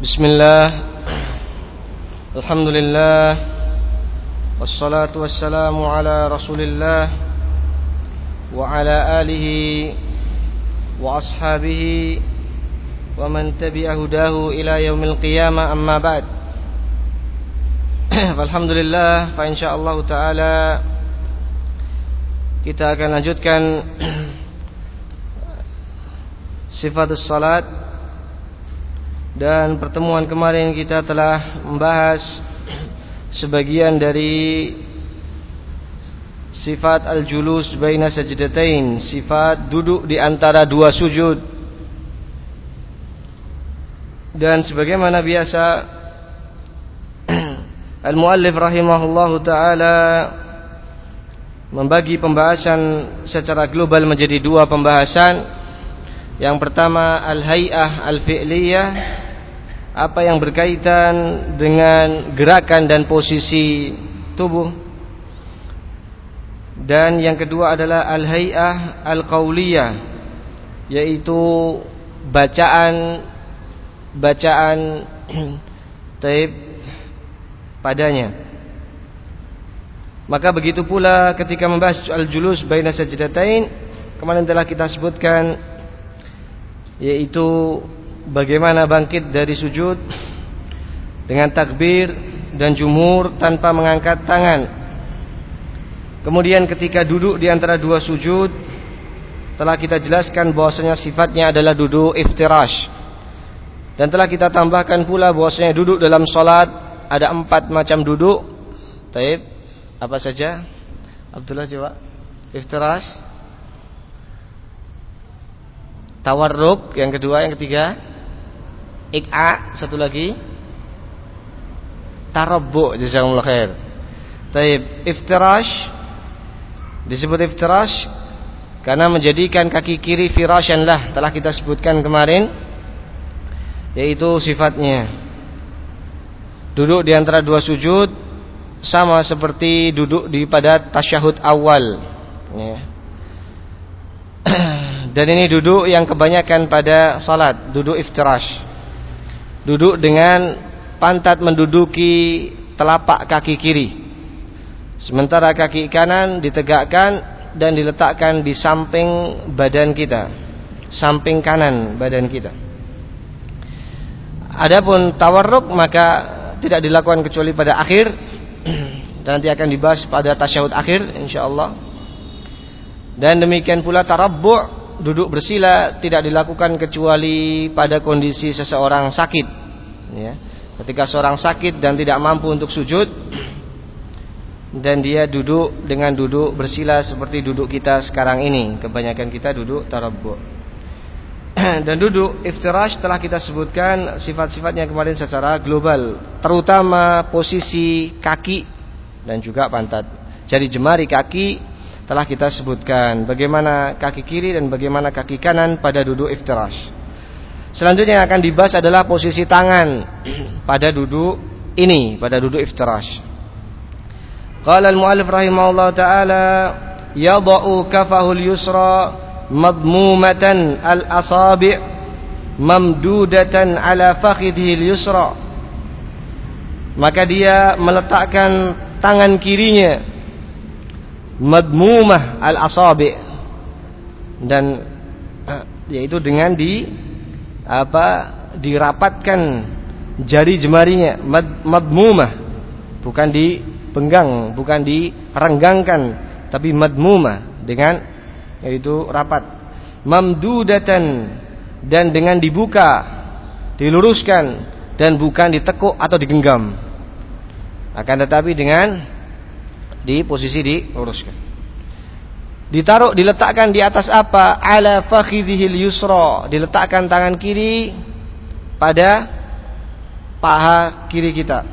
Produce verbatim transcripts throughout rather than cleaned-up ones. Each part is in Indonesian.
Bismillah, alhamdulillah, wassalatu wassalamu ala rasulillah wa ala alihi wa ashabihi wa man tabi'a hudahu ila yaumil qiyamah, amma ba'd. Alhamdulillah, fa insyaallah ta'ala kita akan lanjutkan sifatus salat. Dan pertemuan kemarin kita telah membahas sebagian dari sifat al-julus baina sajdatain, sifat duduk di antara dua sujud. Dan sebagaimana biasa, al-muallif rahimahullahu ta'ala membagi pembahasan secara global menjadi dua pembahasan. Yang pertama al-hay'ah al-fi'liyah, apa yang berkaitan dengan gerakan dan posisi tubuh. Dan yang kedua adalah al-hay'ah al-qauliyah, yaitu bacaan bacaan taib padanya. Maka begitu pula ketika membahas al-julus baina sajdatain, kemarin telah kita sebutkan, yaitu bagaimana bangkit dari sujud dengan takbir dan jumhur tanpa mengangkat tangan. Kemudian ketika duduk di antara dua sujud, telah kita jelaskan bahwasanya sifatnya adalah duduk iftirash. Dan telah kita tambahkan pula bahwasanya duduk dalam salat ada empat macam duduk. Taib, apa saja? Abdullah coba. Iftirash, tawarruk, yang kedua, yang ketiga ik'a, satu lagi tarabbu. Jazakumullah khair. Taib, iftirash disebut iftirash karena menjadikan kaki kiri firasyan lah, telah kita sebutkan kemarin, yaitu sifatnya duduk di antara dua sujud, sama seperti duduk di pada tasyahud awal, ya. Dan ini duduk yang kebanyakan pada salat, duduk iftirash, duduk dengan pantat menduduki telapak kaki kiri, sementara kaki kanan ditegakkan dan diletakkan di samping badan kita, samping kanan badan kita. Adapun tawarruk maka tidak dilakukan kecuali pada akhir, dan nanti akan dibahas pada tasyahud akhir insyaallah. Dan demikian pula tarabbu', duduk bersila, tidak dilakukan kecuali pada kondisi seseorang sakit, ya. Ketika seorang sakit dan tidak mampu untuk sujud, dan dia duduk dengan duduk bersila seperti duduk kita sekarang ini, kebanyakan kita duduk tarabbu'. Dan duduk iftirash telah kita sebutkan sifat-sifatnya kemarin secara global, terutama posisi kaki dan juga pantat. Jari jemari kaki telah kita sebutkan bagaimana kaki kiri dan bagaimana kaki kanan pada duduk iftirash. Selanjutnya yang akan dibahas adalah posisi tangan pada duduk ini, pada duduk iftirash. Qala al-muallif rahimahullah ta'ala, yada'u kafahul yusra madmumatan al-asabi' mamdudatan ala fakhidhihi al-yusra. Maka dia meletakkan tangan kirinya madmumah al-asabi', dan yaitu dengan di apa dirapatkan jari jemarinya, mad, madmumah, bukan dipenggang, bukan direnggangkan, tapi madmumah, dengan yaitu rapat, mamdudatan, dan dengan dibuka, diluruskan, dan bukan ditekuk atau digenggam, akan tetapi dengan di posisi diluruskan. Ditaruh, diletakkan di atas apa? Ala fakhidhihil yusra, diletakkan tangan kiri pada paha kiri kita.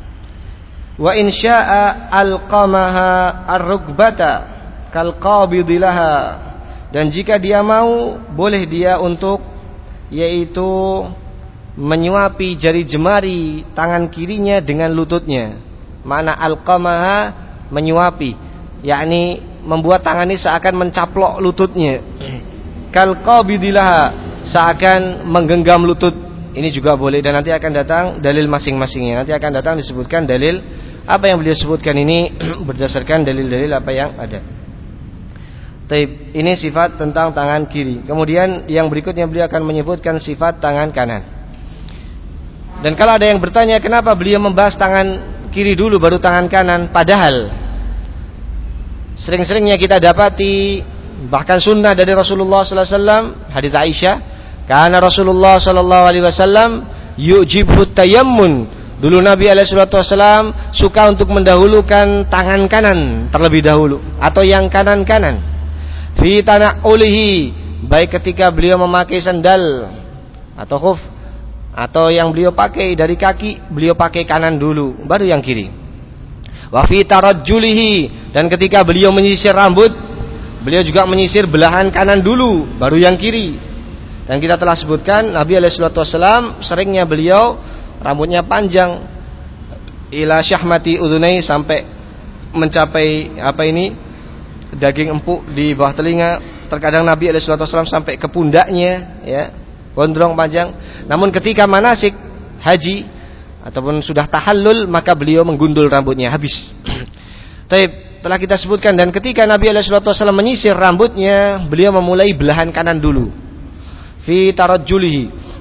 Wa in syaa alqamaha ar-rukbata kalqabidilaha, dan jika dia mau, boleh dia untuk yaitu menyuapi jari jemari tangan kirinya dengan lututnya. Mana alqamaha, menyuapi, yakni membuat tangan ini seakan mencaplok lututnya. Kalqabidilaha, seakan menggenggam lutut ini juga boleh, dan nanti akan datang dalil masing-masingnya. Nanti akan datang disebutkan dalil apa yang beliau sebutkan ini berdasarkan dalil-dalil apa yang ada. Taib, ini sifat tentang tangan kiri. Kemudian yang berikutnya beliau akan menyebutkan sifat tangan kanan. Dan kalau ada yang bertanya kenapa beliau membahas tangan kiri dulu baru tangan kanan, padahal sering-seringnya kita dapati bahkan sunnah dari Rasulullah sallallahu alaihi wasallam, hadits Aisyah, karena Rasulullah sallallahu alaihi wasallam yujibhu tayammun. Dulu Nabi alaihi wasallam suka untuk mendahulukan tangan kanan terlebih dahulu atau yang kanan-kanan. Fi tana'ulihi, baik ketika beliau memakai sandal atau khuf atau yang beliau pakai dari kaki, beliau pakai kanan dulu baru yang kiri. Wa fi tarajjulihi, dan ketika beliau menyisir rambut, beliau juga menyisir belahan kanan dulu baru yang kiri. Dan kita telah sebutkan Nabi alaihi wasallam seringnya beliau rambutnya panjang ila syahmati udhunai, sampai mencapai apa ini daging empuk di bawah telinga. Terkadang Nabi alaihi wasallam sampai ke pundaknya, ya, gondrong panjang. Namun ketika manasik haji ataupun sudah tahallul, maka beliau menggundul rambutnya habis. Taib, telah kita sebutkan, dan ketika Nabi alaihi wasallam menyisir rambutnya, beliau memulai belahan kanan dulu. Fi tarajjulihi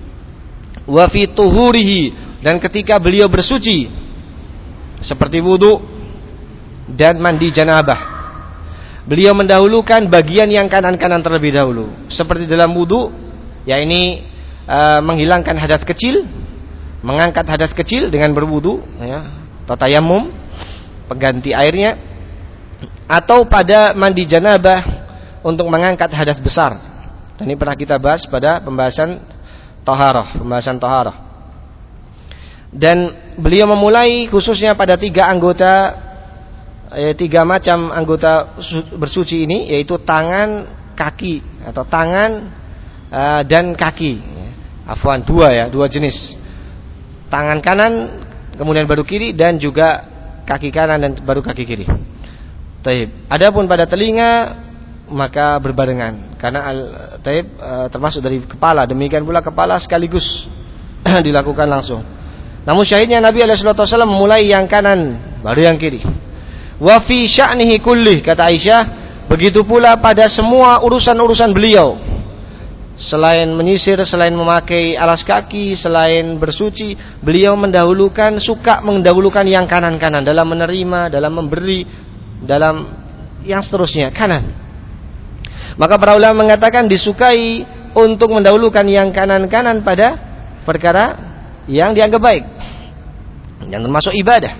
wa fi tuhurihi, dan ketika beliau bersuci seperti wudu dan mandi janabah, beliau mendahulukan bagian yang kanan-kanan terlebih dahulu. Seperti dalam wudu, ya ini uh, menghilangkan hadas kecil, mengangkat hadas kecil dengan berwudu, ya, atau tayammum, pengganti airnya, atau pada mandi janabah untuk mengangkat hadas besar. Dan ini pernah kita bahas pada pembahasan taharah, pembahasan taharah. Dan beliau memulai khususnya pada tiga anggota, eh, tiga macam anggota bersuci ini, yaitu tangan, kaki, atau tangan uh, dan kaki. Afwan, dua ya, dua jenis. Tangan kanan, kemudian baru kiri, dan juga kaki kanan dan baru kaki kiri. Taib. Adapun pada telinga maka berbarengan, karena taib uh, termasuk dari kepala, demikian pula kepala sekaligus dilakukan langsung. Namun syahidnya Nabi alaihi wasallam memulai yang kanan baru yang kiri. Wa fi sya'nihi kullih, kata Aisyah, begitu pula pada semua urusan-urusan beliau, selain menyisir, selain memakai alas kaki, selain bersuci, beliau mendahulukan, suka mendahulukan yang kanan-kanan dalam menerima, dalam memberi, dalam yang seterusnya kanan. Maka para ulama mengatakan disukai untuk mendahulukan yang kanan-kanan pada perkara yang dianggap baik, yang termasuk ibadah.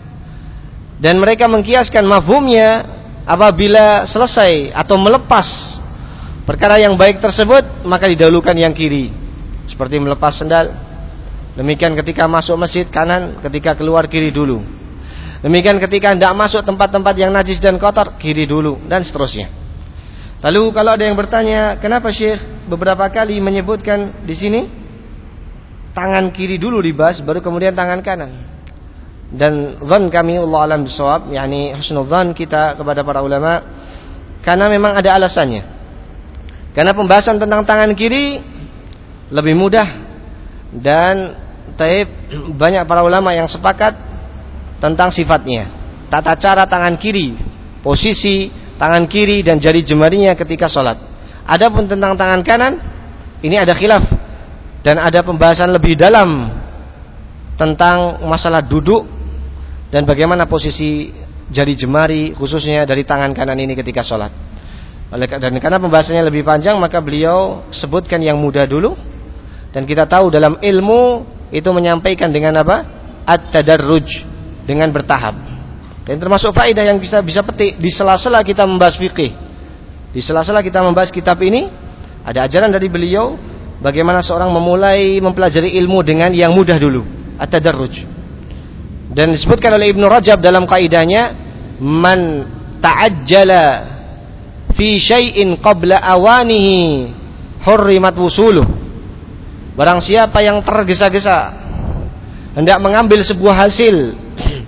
Dan mereka mengkiaskan mafhumnya apabila selesai atau melepas perkara yang baik tersebut, maka didahulukan yang kiri, seperti melepas sandal. Demikian ketika masuk masjid kanan, ketika keluar kiri dulu. Demikian ketika hendak masuk tempat-tempat yang najis dan kotor, kiri dulu, dan seterusnya. Lalu kalau ada yang bertanya, kenapa Syekh beberapa kali menyebutkan di sini tangan kiri dulu dibahas, baru kemudian tangan kanan? Dan zan kami, Allah alam bisawab, yakni husnul zan kita kepada para ulama, karena memang ada alasannya. Karena pembahasan tentang tangan kiri lebih mudah, dan taib banyak para ulama yang sepakat tentang sifatnya, tata cara tangan kiri, posisi tangan kiri dan jari jemarinya ketika sholat. Adapun tentang tangan kanan, ini ada khilaf dan ada pembahasan lebih dalam tentang masalah duduk dan bagaimana posisi jari jemari khususnya dari tangan kanan ini ketika sholat. Dan karena pembahasannya lebih panjang, maka beliau sebutkan yang mudah dulu. Dan kita tahu dalam ilmu itu menyampaikan dengan apa? At-tadarruj, dengan bertahap. Dan termasuk faedah yang bisa bisa petik di sela-sela kita membahas fikih. Di sela-sela kita membahas kitab ini, ada ajaran dari beliau bagaimana seorang memulai mempelajari ilmu dengan yang mudah dulu, at-tadarruj. Dan disebutkan oleh Ibnu Rajab dalam kaidahnya, man ta'ajjala fi syai'in qabla awanihi hurrimat wusuluh. Barang siapa yang tergesa-gesa hendak mengambil sebuah hasil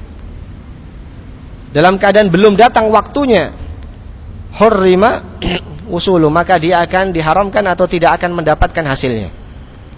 dalam keadaan belum datang waktunya, hurrima usulu, maka dia akan diharamkan atau tidak akan mendapatkan hasilnya.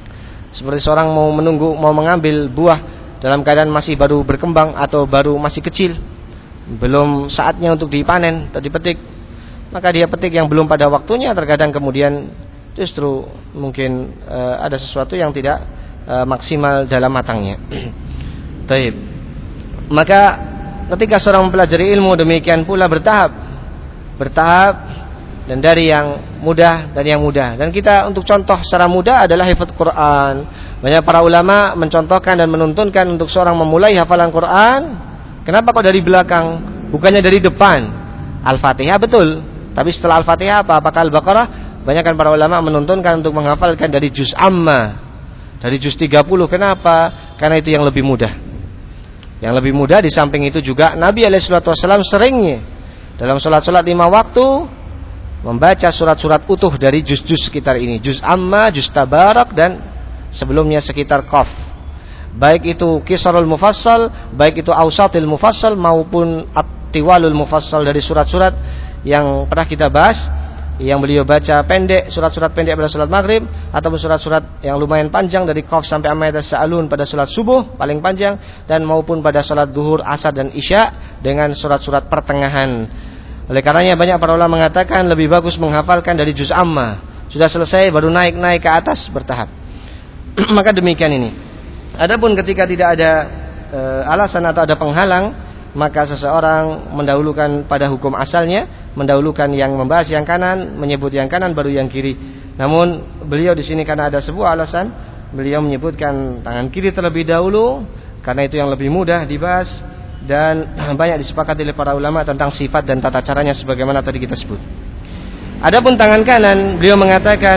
Seperti seorang mau menunggu, mau mengambil buah dalam keadaan masih baru berkembang atau baru masih kecil, belum saatnya untuk dipanen atau dipetik, maka dia petik yang belum pada waktunya. Terkadang kemudian justru mungkin uh, ada sesuatu yang tidak uh, maksimal dalam matangnya. Taib. Maka ketika seorang mempelajari ilmu, demikian pula bertahap, bertahap dan dari yang mudah dan yang mudah. Dan kita untuk contoh secara mudah adalah hifdz Quran. Banyak para ulama mencontohkan dan menuntunkan untuk seorang memulai hafalan Quran. Kenapa kok dari belakang, bukannya dari depan? Al-Fatihah betul, tapi setelah Al-Fatihah apa? Apakah Al-Baqarah? Banyak kan para ulama menuntunkan untuk menghafalkan dari juz amma, dari juz tiga puluh. Kenapa? Karena itu yang lebih mudah. Yang lebih mudah. Di samping itu juga Nabi alaihi salatu wasallam seringnya dalam sholat-sholat lima waktu membaca surat-surat utuh dari juz-juz sekitar ini, juz amma, juz tabarak, dan sebelumnya sekitar qaf. Baik itu qisarul mufassal, baik itu awsatil mufassal maupun at-tiwalul mufassal dari surat-surat yang pernah kita bahas, yang beliau baca pendek, surat-surat pendek pada salat maghrib, ataupun surat-surat yang lumayan panjang dari qaf sampai amma yatasaalun pada salat subuh paling panjang, dan maupun pada salat zuhur, asar dan isya dengan surat-surat pertengahan. Oleh karenanya banyak para ulama mengatakan lebih bagus menghafalkan dari juz amma. Sudah selesai baru naik-naik ke atas bertahap. Maka demikian ini. Adapun ketika tidak ada e, alasan atau ada penghalang, maka seseorang mendahulukan pada hukum asalnya, mendahulukan yang membahas yang kanan, menyebut yang kanan baru yang kiri. Namun beliau di sini karena ada sebuah alasan, beliau menyebutkan tangan kiri terlebih dahulu karena itu yang lebih mudah dibahas. Dan banyak disepakati oleh para ulama tentang sifat dan tata caranya sebagaimana tadi kita sebut. Adapun tangan kanan, beliau mengatakan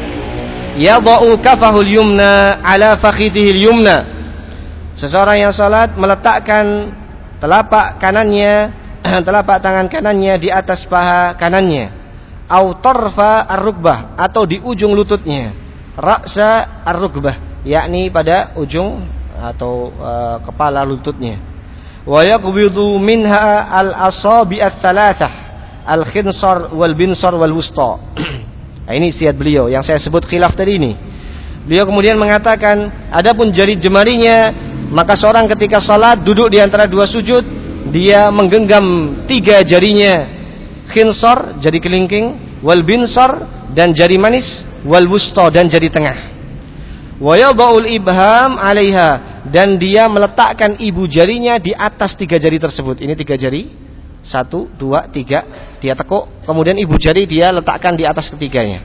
yadau kafahul yumna ala fakhidhil yumna. Seseorang yang salat meletakkan telapak kanannya, telapak tangan kanannya di atas paha kanannya, au tarfa ar-rukbah, atau di ujung lututnya, ra'sa ar-rukbah, yakni pada ujung atau uh, kepala lututnya. Wa yaqbidu minha al-asabi ats-tsalatsah al-khinsar wal binsar wal wusta. Ini siat beliau yang saya sebut khilaf tadi ini. Beliau kemudian mengatakan, adapun jari jemarinya, maka seorang ketika salat duduk di antara dua sujud, dia menggenggam tiga jarinya, khinsar jari kelingking, wal binsar dan jari manis, wal wusta dan jari tengah. Wa yada'ul ibham 'alaiha, dan dia meletakkan ibu jarinya di atas tiga jari tersebut. Ini tiga jari, satu, dua, tiga, dia tekuk, kemudian ibu jari dia letakkan di atas ketiganya.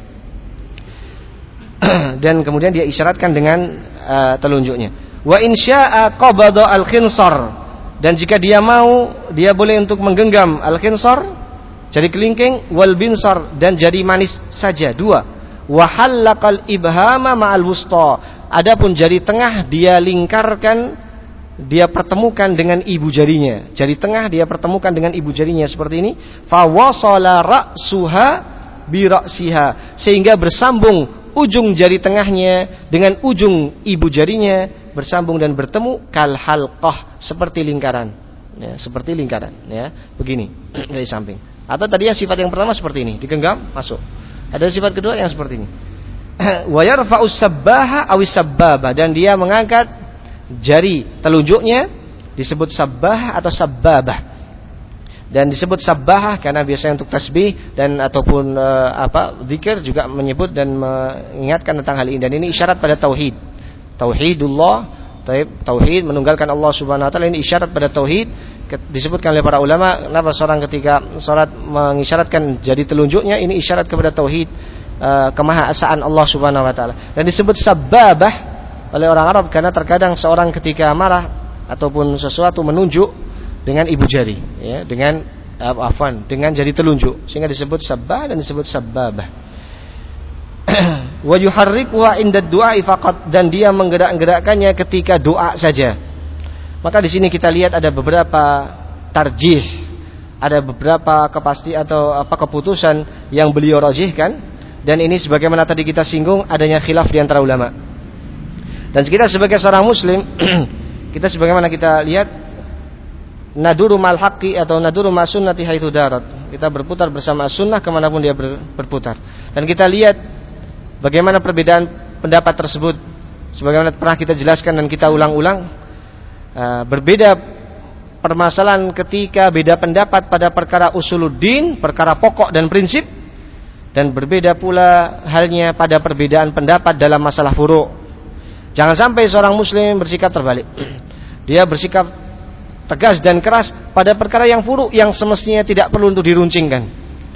Dan kemudian dia isyaratkan dengan uh, telunjuknya. Wa insya'a qabada al-khinsar, dan jika dia mau, dia boleh untuk menggenggam al-khinsar, jari kelingking, wal binsar dan jari manis saja, dua. Wa halaqal ibhama ma'al wusta, adapun jari tengah dia lingkarkan, dia pertemukan dengan ibu jarinya. Jari tengah dia pertemukan dengan ibu jarinya seperti ini. Fa wasala ra'suha bi ra'siha, sehingga bersambung ujung jari tengahnya dengan ujung ibu jarinya, bersambung dan bertemu kal halqah, seperti lingkaran. Ya, seperti lingkaran, ya. Begini dari samping. Atau tadi ya sifat yang pertama seperti ini, digenggam, masuk. Ada sifat kedua yang seperti ini. Wa yarfa'us sabbaha awis sabbabah, dan dia mengangkat jari telunjuknya, disebut sabbah atau sabbabah. Dan disebut sabbah karena biasanya untuk tasbih dan ataupun e, apa zikir juga menyebut dan mengingatkan tentang hal ini. Dan ini isyarat pada tauhid. Tauhidullah, tauhid menunggalkan Allah Subhanahu wa taala, ini isyarat pada tauhid. Disebutkan oleh para ulama, kenapa seorang ketika salat mengisyaratkan jari telunjuknya, ini isyarat kepada tauhid, e, kemahaesaan Allah Subhanahu wa taala. Dan disebut sabbabah oleh orang Arab karena terkadang seorang ketika marah ataupun sesuatu menunjuk dengan ibu jari, ya, dengan uh, afwan, dengan jari telunjuk, sehingga disebut sabbah dan disebut sabbabah. Wa yuharrikuha inda du'a faqat, dan dia menggerak-gerakkannya ketika doa saja. Maka di sini kita lihat ada beberapa tarjih, ada beberapa kepasti atau apa keputusan yang beliau rajihkan, dan ini sebagaimana tadi kita singgung adanya khilaf di antara ulama. Dan kita sebagai seorang muslim, kita sebagaimana kita lihat naduru mal haqqi atau naduru ma sunnati haitsu darat. Kita berputar bersama sunnah kemanapun dia ber, berputar. Dan kita lihat bagaimana perbedaan pendapat tersebut sebagaimana pernah kita jelaskan dan kita ulang-ulang, uh, berbeda permasalahan ketika beda pendapat pada perkara usuluddin, perkara pokok dan prinsip, dan berbeda pula halnya pada perbedaan pendapat dalam masalah furu'. Jangan sampai seorang muslim bersikap terbalik. Dia bersikap tegas dan keras pada perkara yang furu' yang semestinya tidak perlu untuk diruncingkan.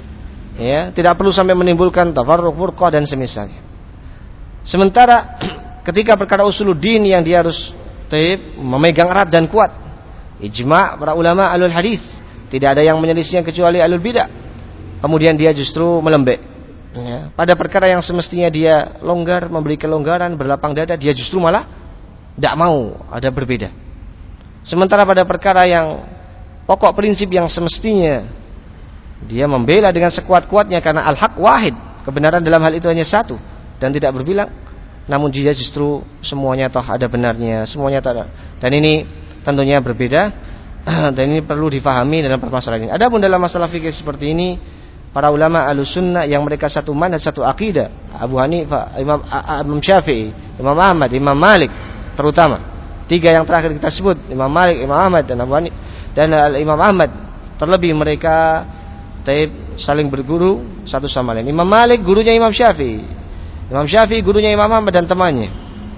Ya, tidak perlu sampai menimbulkan tafarruq, furqah dan semisalnya. Sementara ketika perkara usuluddin yang dia harus taib, memegang erat dan kuat, ijma' para ulama alul hadis, tidak ada yang menyelisihnya kecuali alul bidah, kemudian dia justru melembek. Ya, pada perkara yang semestinya dia longgar, memberi kelonggaran, berlapang dada, dia justru malah tidak mau, ada berbeda. Sementara pada perkara yang pokok prinsip yang semestinya dia membela dengan sekuat-kuatnya karena al-haq wahid, kebenaran dalam hal itu hanya satu dan tidak berbilang, namun dia justru semuanya toh ada benarnya, semuanya toh ada. Dan ini tentunya berbeda dan ini perlu difahami dalam permasalahan ini. Adapun dalam masalah fikih seperti ini, para ulama Ahlussunnah yang mereka satu manhaj, satu akidah, Abu Hanifah, Imam Imam Syafi'i, Imam Ahmad, Imam Malik terutama. Tiga yang terakhir kita sebut, Imam Malik, Imam Ahmad dan Abu Hanifah dan Imam Ahmad, terlebih mereka taib saling berguru satu sama lain. Imam Malik gurunya Imam Syafi'i, Imam Syafi'i gurunya Imam Ahmad dan temannya.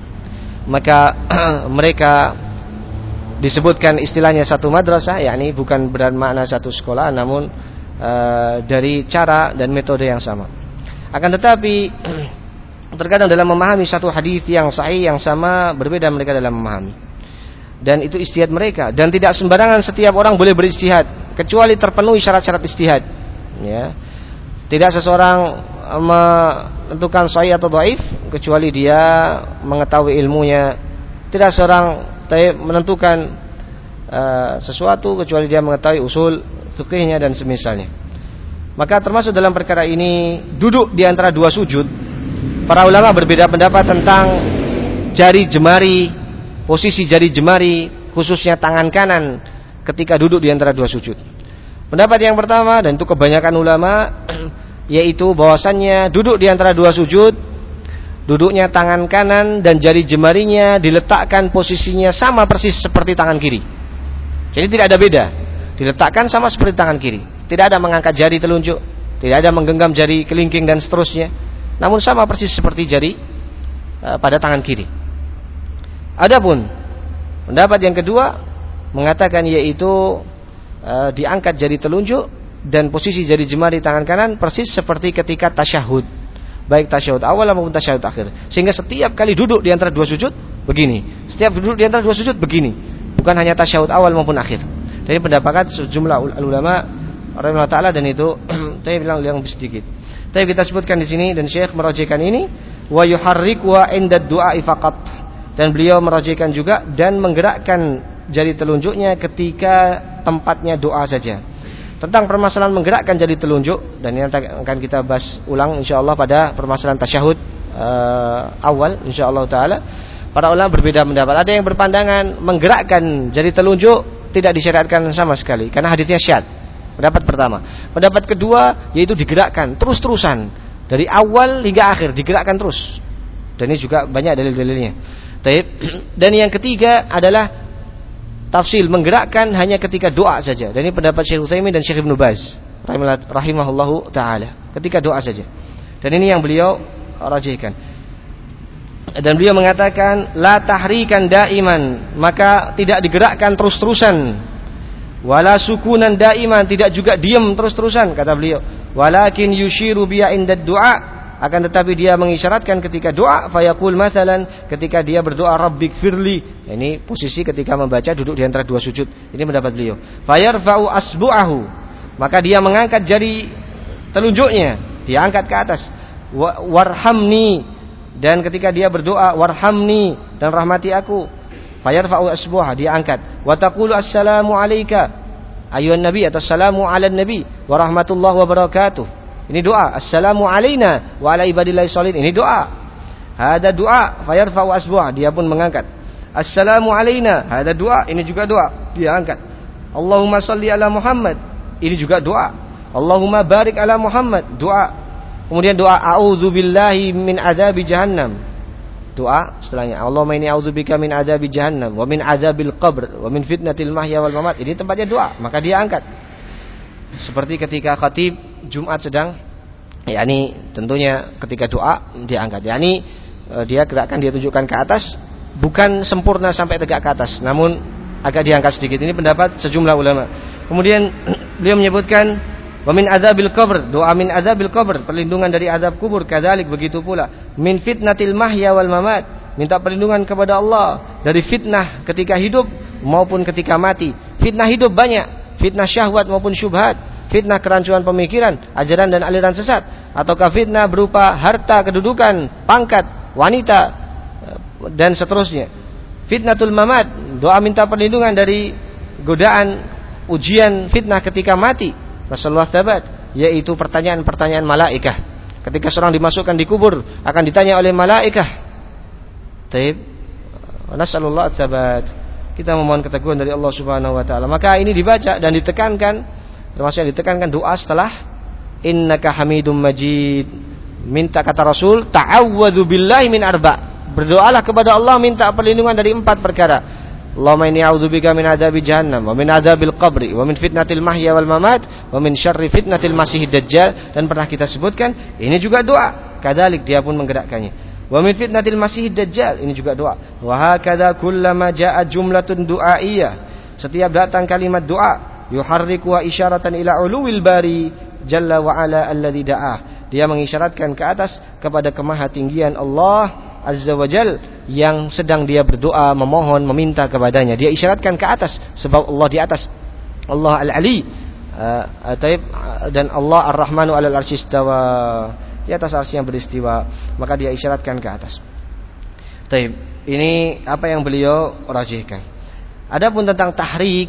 Maka mereka disebutkan istilahnya satu madrasah, yakni bukan bermakna satu sekolah, namun uh, dari cara dan metode yang sama. Akan tetapi terkadang dalam memahami satu hadis yang sahih yang sama, berbeda mereka dalam memahami. Dan itu ijtihad mereka, dan tidak sembarangan setiap orang boleh berijtihad kecuali terpenuhi syarat-syarat ijtihad. Ya. Tidak seseorang menentukan sahih atau dhaif kecuali dia mengetahui ilmunya. Tidak seorang menentukan uh, sesuatu kecuali dia mengetahui usul fikihnya dan semisalnya. Maka termasuk dalam perkara ini duduk di antara dua sujud. Para ulama berbeda pendapat tentang jari jemari, posisi jari jemari, khususnya tangan kanan ketika duduk di antara dua sujud. Pendapat yang pertama, dan itu kebanyakan ulama, yaitu bahwasannya duduk di antara dua sujud, duduknya tangan kanan dan jari jemarinya diletakkan posisinya sama persis seperti tangan kiri. Jadi tidak ada beda, diletakkan sama seperti tangan kiri. Tidak ada mengangkat jari telunjuk, tidak ada menggenggam jari kelingking dan seterusnya, namun sama persis seperti jari uh, pada tangan kiri. Adapun pendapat yang kedua mengatakan yaitu uh, diangkat jari telunjuk dan posisi jari jemari tangan kanan persis seperti ketika tasyahud, baik tasyahud awal maupun tasyahud akhir. Sehingga setiap kali duduk di antara dua sujud begini, setiap duduk di antara dua sujud begini, bukan hanya tasyahud awal maupun akhir. Jadi pendapat sejumlah ulama rahimahullah taala, dan itu saya bilang yang sedikit. Tapi kita sebutkan di sini, dan Syekh merajikan ini, wa yuharriku inda du'a faqat. Dan beliau merajikan juga dan menggerakkan jari telunjuknya ketika tempatnya doa saja. Tentang permasalahan menggerakkan jari telunjuk, dan ini akan kita bahas ulang insyaallah pada permasalahan tasyahud uh, awal insyaallah taala. Para ulama berbeda pendapat. Ada yang berpandangan menggerakkan jari telunjuk tidak disyariatkan sama sekali karena hadisnya syadz. Pendapat pertama. Pendapat kedua yaitu digerakkan terus-terusan dari awal hingga akhir, digerakkan terus. Dan ini juga banyak dalil-dalilnya. Dan yang ketiga adalah tafsil, menggerakkan hanya ketika doa saja. Dan ini pendapat Syekh Utsaimin dan Syekh Ibnu Baz rahimahullahu taala, ketika doa saja. Dan ini yang beliau rajihkan. Dan beliau mengatakan la tahrikan daiman, maka tidak digerakkan terus-terusan. Wala sukunan daiman, tidak juga diam terus-terusan, kata beliau. Walakin yushiru biya inda du'a, akan tetapi dia mengisyaratkan ketika doa, fayaqul masalan, ketika dia berdoa rabbik firli, ini posisi ketika membaca duduk di antara dua sujud. Ini pendapat beliau. Fayarfa'u asbu'ahu, maka dia mengangkat jari telunjuknya, dia angkat ke atas. Warhamni, dan ketika dia berdoa warhamni, dan rahmati aku. Fayarfa'u asbu'ah, dia angkat. Wa taqulu assalamu alayka ayuhan nabi, atau assalamu ala nabi wa rahmatullahi wa barakatuh. Ini doa. Assalamu alayna wa ala ibadillahi sholihin. Ini doa. Ada doa. Fayarfa'u asbu'ah, dia pun mengangkat. Assalamu alayna, ada doa. Ini juga doa, dia angkat. Allahumma salli ala Muhammad, ini juga doa. Allahumma barik ala Muhammad, doa. Kemudian doa a'udzu billahi min adzabi jahannam. doa setelahnya. Allahumma inni a'udzubika min adzabi jahannam wa min adzabil qabr wa min fitnatil mahya wal mamat. Ini tempatnya doa, maka dia angkat. Seperti ketika khatib Jumat sedang, yakni tentunya ketika doa dia angkat. Yakni dia gerakkan, dia tunjukkan ke atas, bukan sempurna sampai tegak ke atas, namun agak diangkat sedikit. Ini pendapat sejumlah ulama. Kemudian beliau menyebutkan wa min adzabil qabr, doa min adzabil qabr, perlindungan dari azab kubur. Kadzalik, begitu pula min fitnatil mahya wal mamat, minta perlindungan kepada Allah dari fitnah ketika hidup maupun ketika mati. Fitnah hidup banyak, fitnah syahwat maupun syubhat, fitnah kerancuan pemikiran, ajaran dan aliran sesat, ataukah fitnah berupa harta, kedudukan, pangkat, wanita dan seterusnya. Fitnatul mamat, doa minta perlindungan dari godaan ujian fitnah ketika mati. Rasulullah tabat, yaitu pertanyaan-pertanyaan malaikah. Ketika seorang dimasukkan di kubur akan ditanya oleh malaikah. Taib. Nasallallahu tabat. Kita memohon keteguhan dari Allah Subhanahu wa taala. Maka ini dibaca dan ditekankan, termasuk yang ditekankan doa setelah innaka hamidum majid. Minta, kata Rasul, ta'awwadzu billahi min arba'. Berdoalah kepada Allah minta perlindungan dari empat perkara. Allahumma inni a'udzubika min adzabi jahannam wa min adzabil qabri wa min fitnatil mahya wal mamat wa min syarri fitnatil masiihid dajjal. Dan pernah kita sebutkan ini juga doa. Kadzalik, dia pun menggerakkannya. Wa min fitnatil masiihid dajjal, ini juga doa. Wa hakadza kullama jaa jumlatun du'aiyah, setiap datang kalimat doa yuharriku wa isyaratan ila uluwil bari jalla wa ala alladzi da'ah, dia mengisyaratkan ke atas kepada kemahatinggian Allah Azza wa Jal yang sedang dia berdoa, memohon, meminta kepadanya. Dia isyaratkan ke atas sebab Allah di atas, Allah Al-Ali, uh, uh, dan Allah Ar-Rahmanu 'alal arsy istawa, di atas arsy-Nya beristiwa, maka dia isyaratkan ke atas. Taib. Ini apa yang beliau rajihkan. Adapun tentang tahrik,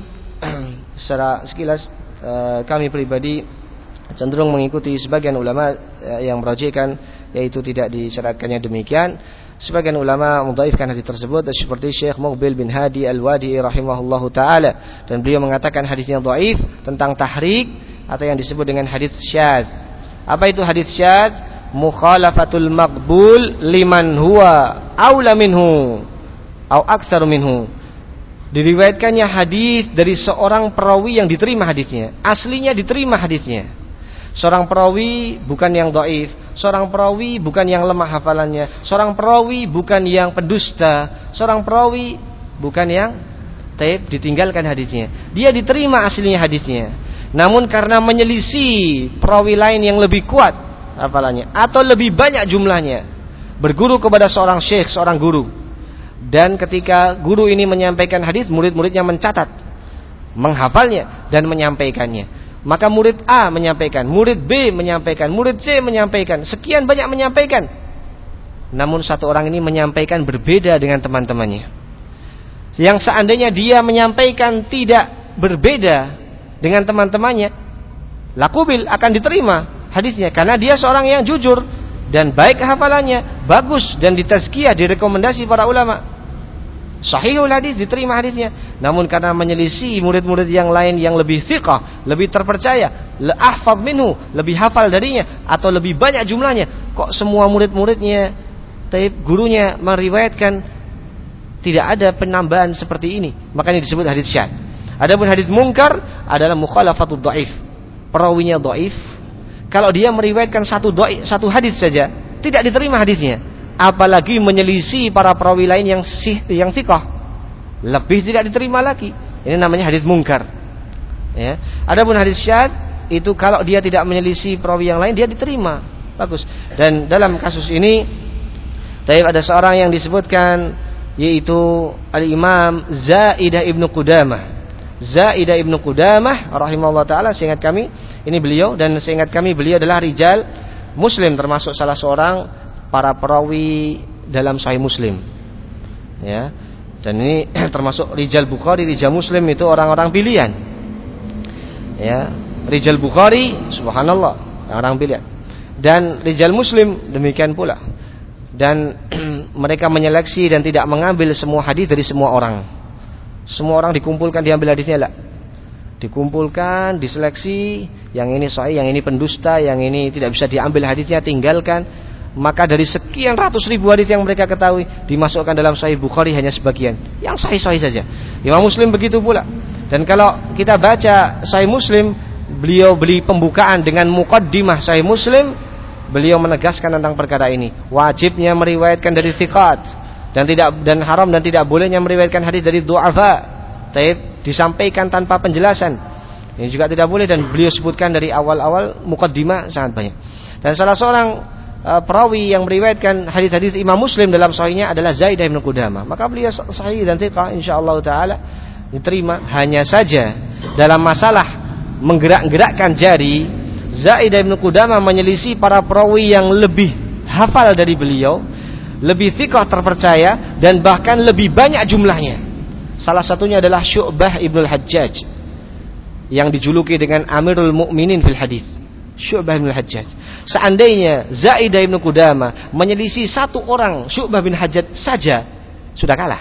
secara sekilas uh, kami pribadi cenderung mengikuti sebagian ulama uh, yang merajihkan, yaitu tidak disyaratkannya demikian. Sebagian ulama mendhaifkan hadis tersebut seperti Syekh Muqbil bin Hadi Al-Wadi'i rahimahullahu taala, dan beliau mengatakan hadisnya dhaif tentang tahrik atau yang disebut dengan hadis syadz. Apa itu hadis syadz? Mukhalafatul maqbul liman huwa aula minhu au aktsar minhu. Diriwayatkannya hadis dari seorang perawi yang diterima hadisnya, aslinya diterima hadisnya. Seorang perawi bukan yang dhaif, seorang perawi bukan yang lemah hafalannya, seorang perawi bukan yang pendusta, seorang perawi bukan yang taib ditinggalkan hadisnya. Dia diterima aslinya hadisnya, namun karena menyelisih perawi lain yang lebih kuat hafalannya atau lebih banyak jumlahnya, berguru kepada seorang syekh, seorang guru, dan ketika guru ini menyampaikan hadis, murid-muridnya mencatat, menghafalnya dan menyampaikannya. Maka murid A menyampaikan, murid B menyampaikan, murid C menyampaikan, sekian banyak menyampaikan. Namun satu orang ini menyampaikan berbeda dengan teman-temannya. Yang seandainya dia menyampaikan tidak berbeda dengan teman-temannya, lakubil, akan diterima hadisnya, karena dia seorang yang jujur dan baik hafalannya, bagus dan ditazkiyah, direkomendasi para ulama. Sahihul hadis, diterima hadisnya. Namun karena menyelisih murid-murid yang lain yang lebih thiqah, lebih terpercaya, ahfadz minhu, lebih hafal darinya atau lebih banyak jumlahnya, kok semua murid-muridnya, taib, gurunya meriwayatkan tidak ada penambahan seperti ini, makanya disebut hadis syadz. Adapun hadis munkar adalah mukhalafatud dhaif, perawinya dhaif. Kalau dia meriwayatkan satu dhaif, satu hadis saja, tidak diterima hadisnya. Apalagi menyelisih para perawi lain yang sih, yang thiqah, lebih tidak diterima lagi. Ini namanya hadis munkar. Ya. Adapun hadis syadz itu kalau dia tidak menyelisih perawi yang lain, dia diterima, bagus. Dan dalam kasus ini, taib, ada seorang yang disebutkan, yaitu Al-Imam Zaidah ibnu Qudamah. Zaidah ibnu Qudamah rahimahullah taala, seingat kami ini beliau, dan seingat kami beliau adalah rijal Muslim, termasuk salah seorang para perawi dalam Sahih Muslim, ya. Dan ini termasuk rijal Bukhari, rijal Muslim itu orang-orang pilihan, ya. Rijal Bukhari, subhanallah, orang pilihan, dan rijal Muslim demikian pula. Dan mereka menyeleksi dan tidak mengambil semua hadis dari semua orang. Semua orang dikumpulkan, diambil hadisnya lah. Dikumpulkan, diseleksi, yang ini sahih, yang ini pendusta, yang ini tidak bisa diambil hadisnya, tinggalkan. maka dari sekian ratus ribu hadis yang mereka ketahui dimasukkan dalam Sahih Bukhari hanya sebagian, yang sahih-sahih saja. Imam Muslim begitu pula. Dan kalau kita baca Sahih Muslim, beliau beli pembukaan dengan muqaddimah Sahih Muslim, beliau menegaskan tentang perkara ini, wajibnya meriwayatkan dari thiqat dan tidak dan haram dan tidak bolehnya meriwayatkan hadis dari du'afa. Taib disampaikan tanpa penjelasan. Ini juga tidak boleh, dan beliau sebutkan dari awal-awal muqaddimah sangat banyak. Dan salah seorang uh, perawi yang meriwayatkan hadis-hadis Imam Muslim dalam sahihnya adalah Zaidah bin Qudamah. Maka beliau sahih dan thiqah insyaallah taala diterima. Hanya saja dalam masalah menggerak-gerakkan jari, Zaidah bin Qudamah menyelisih para perawi yang lebih hafal dari beliau, lebih thiqah terpercaya, dan bahkan lebih banyak jumlahnya. Salah satunya adalah Syu'bah ibnul Hajjaj yang dijuluki dengan Amirul Mukminin fil hadis, Syu'bah bin Hajjaj. Seandainya Zaidah bin Qudamah menyelisih satu orang Syu'bah bin Hajjaj saja, sudah kalah.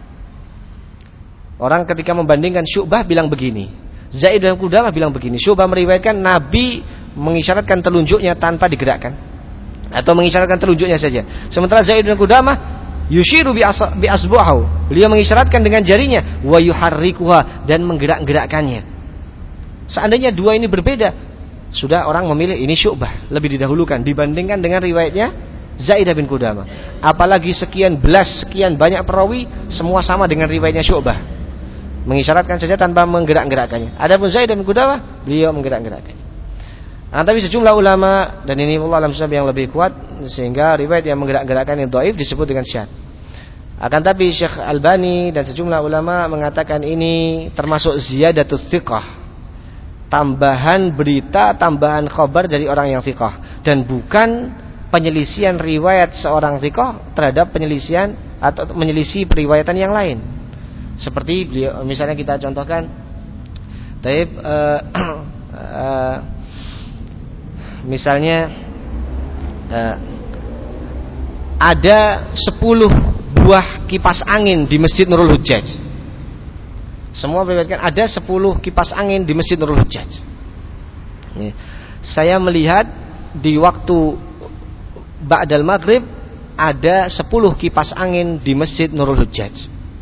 Orang ketika membandingkan, Syu'bah bilang begini, Zaidah bin Qudamah bilang begini. Syu'bah meriwayatkan Nabi mengisyaratkan telunjuknya tanpa digerakkan, atau mengisyaratkan telunjuknya saja. Sementara Zaidah bin Qudamah yushiru bi asbu'ahu, beliau mengisyaratkan dengan jarinya, wa yuharrikuha, dan menggerak-gerakkannya. Seandainya dua ini berbeda, sudah orang memilih ini Syu'bah, lebih didahulukan dibandingkan dengan riwayatnya Zaidah bin Qudamah. Apalagi sekian belas, sekian banyak perawi semua sama dengan riwayatnya Syu'bah, mengisyaratkan saja tanpa menggerak-gerakkannya. Adapun Zaidah bin Qudamah, beliau menggerak-gerakkannya. Nah, tapi sejumlah ulama, dan ini Allah alam sahab yang lebih kuat, sehingga riwayat yang menggerak-gerakkan yang dhaif disebut dengan syadz. Akan tapi Syekh Albani dan sejumlah ulama mengatakan ini termasuk ziyadatus thiqah, tambahan berita, tambahan khabar dari orang yang thiqah, dan bukan penyelisihan riwayat seorang thiqah terhadap penyelisihan atau menyelisih periwayatan yang lain. Seperti beliau, misalnya kita contohkan, taib, uh, uh, misalnya uh, ada sepuluh buah kipas angin di Masjid Nurul Hujjaj. Semua meriwayatkan ada sepuluh kipas angin di Masjid Nurul Hujjaj. Saya melihat di waktu ba'dal maghrib ada sepuluh kipas angin di Masjid Nurul Hujjaj.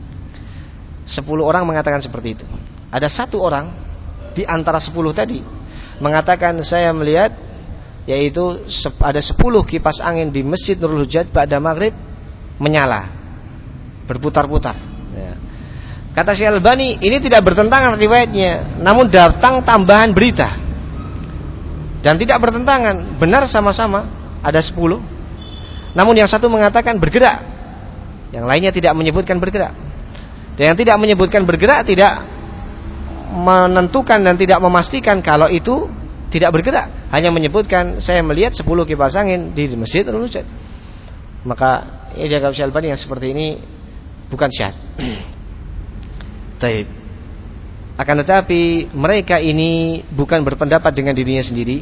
Sepuluh orang mengatakan seperti itu. Ada satu orang di antara sepuluh tadi mengatakan saya melihat, yaitu ada sepuluh kipas angin di Masjid Nurul Hujjaj ba'dal maghrib menyala, berputar-putar. Kata Syekh Albani, ini tidak bertentangan riwayatnya, namun datang tambahan berita dan tidak bertentangan, benar sama-sama ada sepuluh. Namun yang satu mengatakan bergerak, yang lainnya tidak menyebutkan bergerak. Dan yang tidak menyebutkan bergerak tidak menentukan dan tidak memastikan kalau itu tidak bergerak, hanya menyebutkan saya melihat sepuluh kipas angin di Masjid Nurul Hujjaj. Maka ini dia kata Syekh Albani, yang seperti ini bukan syadz. Taib. Akan tetapi mereka ini bukan berpendapat dengan dirinya sendiri,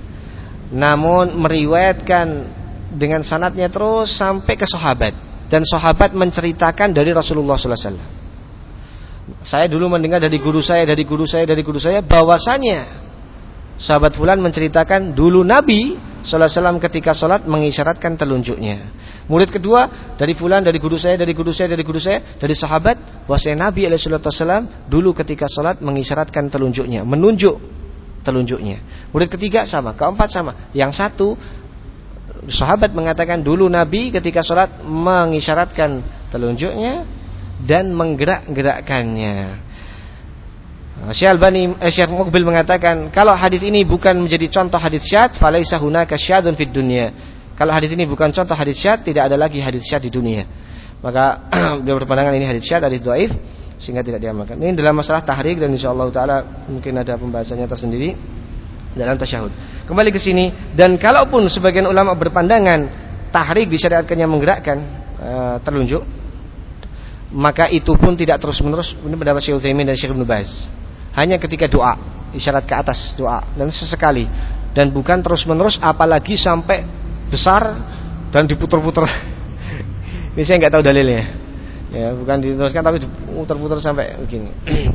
namun meriwayatkan dengan sanadnya terus sampai ke sahabat, dan sahabat menceritakan dari Rasulullah sallallahu alaihi wasallam. Saya dulu mendengar dari guru saya, dari guru saya, dari guru saya, bahwasanya sahabat fulan menceritakan dulu Nabi sallallahu alaihi wasallam ketika sholat mengisyaratkan telunjuknya. Murid kedua dari fulan, dari guru saya, dari guru saya, dari guru saya, dari sahabat, bahwasanya Nabi alaihi wasallam dulu ketika sholat mengisyaratkan telunjuknya, menunjuk telunjuknya. Murid ketiga sama, keempat sama. Yang satu sahabat mengatakan dulu Nabi ketika sholat mengisyaratkan telunjuknya dan menggerak-gerakkannya. Syekh Albani, eh, Syekh Muqbil mengatakan kalau hadis ini bukan menjadi contoh hadis syadz, falaisa hunaka syadzun fid dunya. Kalau hadis ini bukan contoh hadis syadz, tidak ada lagi hadis syadz di dunia. Maka dia berpandangan ini hadis syadz, hadis dhaif, sehingga tidak diamalkan. Ini dalam masalah tahrik, dan insyaallah taala mungkin ada pembahasannya tersendiri dalam tasyahud. Kembali ke sini, dan kalaupun sebagian ulama berpandangan tahrik disyariatkannya menggerakkan uh, telunjuk, maka itu pun tidak terus-menerus. Ini pendapat Syekh Utsaimin dan Syekh Ibnu Baz. Hanya ketika doa, isyarat ke atas doa, dan sesekali, dan bukan terus-menerus, apalagi sampai besar dan diputar-putar. Ini saya nggak tahu dalilnya. Ya, bukan diteruskan tapi diputar-putar sampai begini.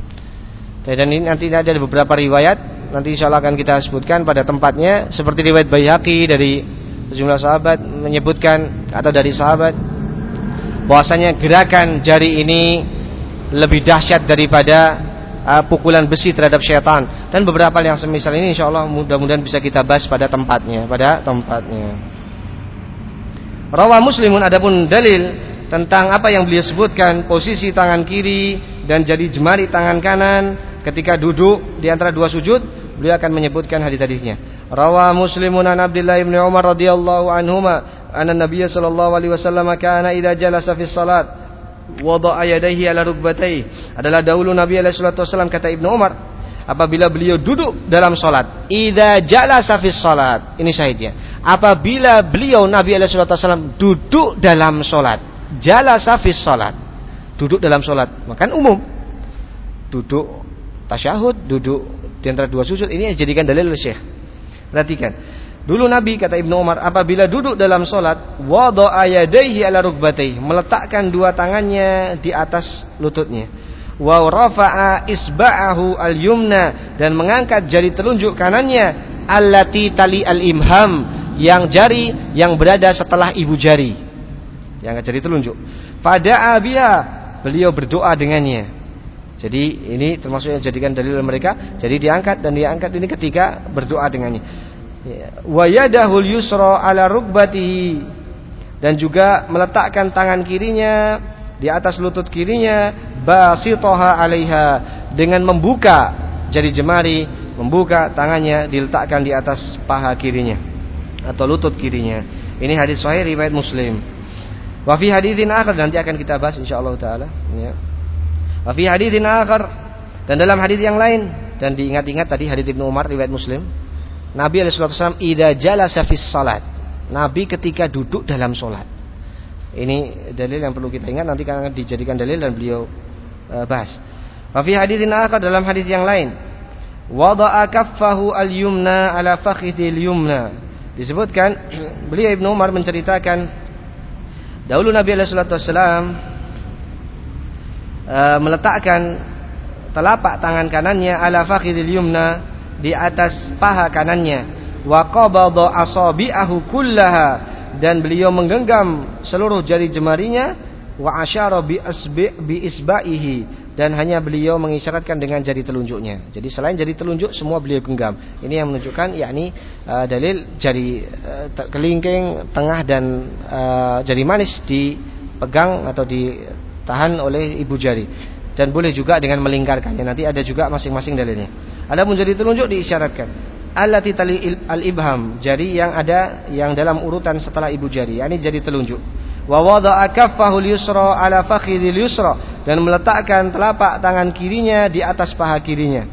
Dan ini nanti ada beberapa riwayat, nanti insyaallah akan kita sebutkan pada tempatnya, seperti riwayat Baihaqi dari sejumlah sahabat menyebutkan atau dari sahabat bahwasanya gerakan jari ini lebih dahsyat daripada uh, pukulan besi terhadap syaitan, dan beberapa yang semisal ini insyaallah mudah-mudahan bisa kita bahas pada tempatnya, pada tempatnya. Rawa Muslimun, adapun dalil tentang apa yang beliau sebutkan, posisi tangan kiri dan jari jemari tangan kanan ketika duduk di antara dua sujud, beliau akan menyebutkan hadis-hadisnya. Rawa Muslimun an Abdullah bin Umar radhiyallahu anhuma anna Nabiy sallallahu alaihi wasallam kana idza jalasa fi shalat wada'a yadayhi ala rukbatayhi. Adalah dahulu Nabi alaihi salatu wasallam, kata Ibnu Umar, apabila beliau duduk dalam salat, idza jalasa fi shalat, ini syahidnya, apabila beliau Nabi alaihi salatu wasallam duduk dalam salat, jalasa fi shalat, duduk dalam salat, makan umum, duduk tasyahud, duduk di antara dua sujud, ini dijadikan dalil oleh Syekh. Perhatikan, dulu Nabi, kata Ibnu Umar, apabila duduk dalam salat, wada'a yadayhi ala rukbatayhi, meletakkan dua tangannya di atas lututnya, wa rafa'a isba'ahu al-yumna, dan mengangkat jari telunjuk kanannya, allati tali al-imham, yang jari yang berada setelah ibu jari, yang jari telunjuk. Fada'a biha, beliau berdoa dengannya. Jadi ini termasuk yang jadikan dalil mereka. Jadi diangkat, dan diangkat ini ketika berdoa dengannya. Wa yadahul yusra ala rukbatihi, dan juga meletakkan tangan kirinya di atas lutut kirinya, basitaha alaiha, dengan membuka jari jemari, membuka tangannya diletakkan di atas paha kirinya atau lutut kirinya. Ini hadis sahih riwayat Muslim. Wa fi haditsin akhar, nanti akan kita bahas insyaallah taala, ya. Wa fi haditsin akhar, dan dalam hadis yang lain, dan diingat-ingat tadi hadis Ibnu Umar riwayat Muslim, Nabi alaihi wasallam idza jalasa fis salat, Nabi ketika duduk dalam salat. Ini dalil yang perlu kita ingat, nanti akan dijadikan dalil dan beliau uh, bahas. Wa fi haditsin akhar, dalam hadis yang lain, wada'a kaffahu al-yumna ala fakhidhil yumna, disebutkan beliau Ibnu Umar menceritakan dahulu Nabi alaihi wasallam Uh, meletakkan telapak tangan kanannya ala fakhidil yumna, di atas paha kanannya, wa qabada asabi'ahu kullaha, dan beliau menggenggam seluruh jari jemarinya, wa asyara bi asbi' bi isba'ihi, dan hanya beliau mengisyaratkan dengan jari telunjuknya. Jadi selain jari telunjuk semua beliau genggam. Ini yang menunjukkan yakni uh, dalil jari uh, kelingking, tengah, dan uh, jari manis dipegang atau di tahan oleh ibu jari, dan boleh juga dengan melingkarkannya. Nanti ada juga masing-masing dalilnya. Adapun jari telunjuk diisyaratkan allati tali al-ibham, jari yang ada yang dalam urutan setelah ibu jari, yakni jari telunjuk. Wa wada'a kaffahu al-yusra ala fakhidil yusra, dan meletakkan telapak tangan kirinya di atas paha kirinya.